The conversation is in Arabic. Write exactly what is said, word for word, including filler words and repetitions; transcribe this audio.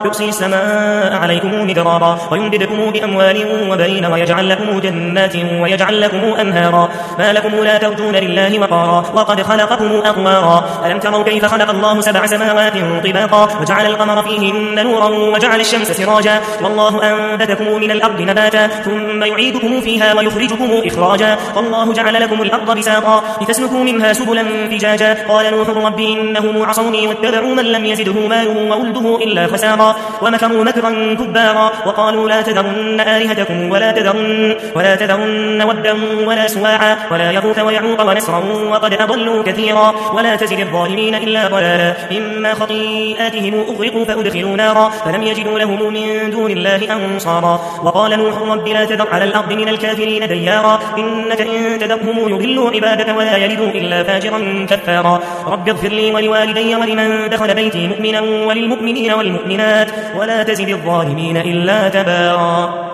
يرسل السماء عليكم مدرارا ويمددكم بأموال وبنين ويجعل لكم جنات ويجعل لكم أنهارا ما لكم لا ترجون لله وقارا وقد خلقكم أطوارا ألم تروا كيف خلق الله سبع سماوات طباقا وجعل القمر فيهن نورا وجعل الشمس سراجا والله أنبتكم من الأرض نباتا ثم يعيدكم فيها ويخرجكم إخراجا والله جعل لكم الأرض بساطا لتسلكوا منها سبلا فجاجا قال نوح رب إنهم عصوني واتبعوا من لم يزده ماله وولده إلا خسارا ومكروا مكرا كبارا وقالوا لا تذرن آلهتكم ولا تذرن, ولا تذرن ودا ولا سواعا ولا يغوث ويعوق ونسرا وقد أضلوا كثيرا ولا تزد الظالمين إلا ضلالا مما خطيئاتهم أغرقوا فأدخلوا نارا فلم يجدوا لهم من دون الله أنصارا وقال نوح رب لا تذر على الأرض من الكافرين ديارا إنك إن تذرهم يضلوا عبادك ولا يلدوا إلا فاجرا كفارا رب اغفر لي ولوالدي ولمن دخل بيتي مؤمنا وللمؤمنين والمؤمنات ولا تزد الظالمين إلا تبارا.